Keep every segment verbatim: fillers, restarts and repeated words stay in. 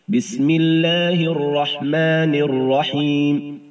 بسم الله الرحمن الرحيم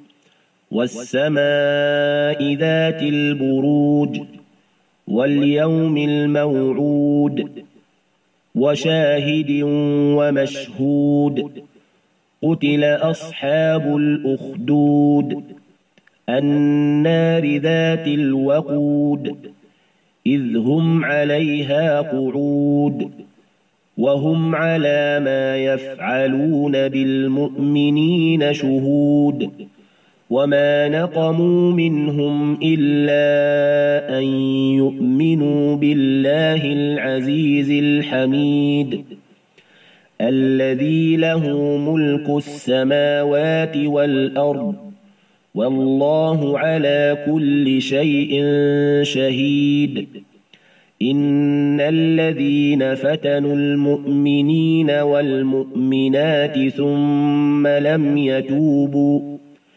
والسماء ذات البروج واليوم الموعود وشاهد ومشهود قتل أصحاب الأخدود النار ذات الوقود إذ هم عليها قعود وهم على ما يفعلون بالمؤمنين شهود وما نقموا منهم إلا أن يؤمنوا بالله العزيز الحميد الذي له ملك السماوات والأرض والله على كل شيء شهيد إن الذين فتنوا المؤمنين والمؤمنات ثم لم يتوبوا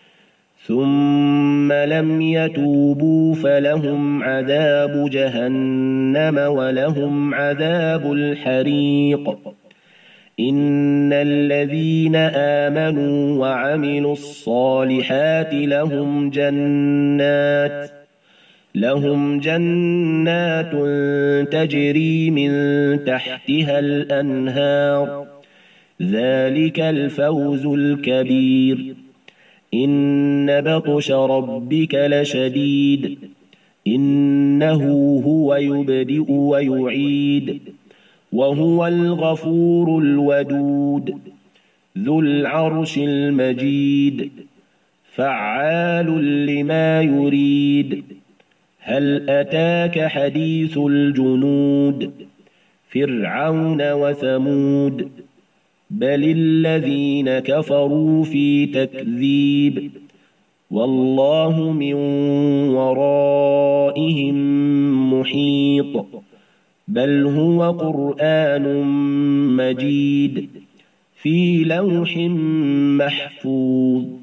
ثم لم يتوبوا فلهم عذاب جهنم ولهم عذاب الحريق إن الذين آمنوا وعملوا الصالحات لهم جنات لهم جنات تجري من تحتها الأنهار ذلك الفوز الكبير إن بطش ربك لشديد إنه هو يبدئ ويعيد وهو الغفور الودود ذو العرش المجيد فعال لما يريد هل أتاك حديث الجنود فرعون وثمود بل الذين كفروا في تكذيب والله من ورائهم محيط بل هو قرآن مجيد في لوح محفوظ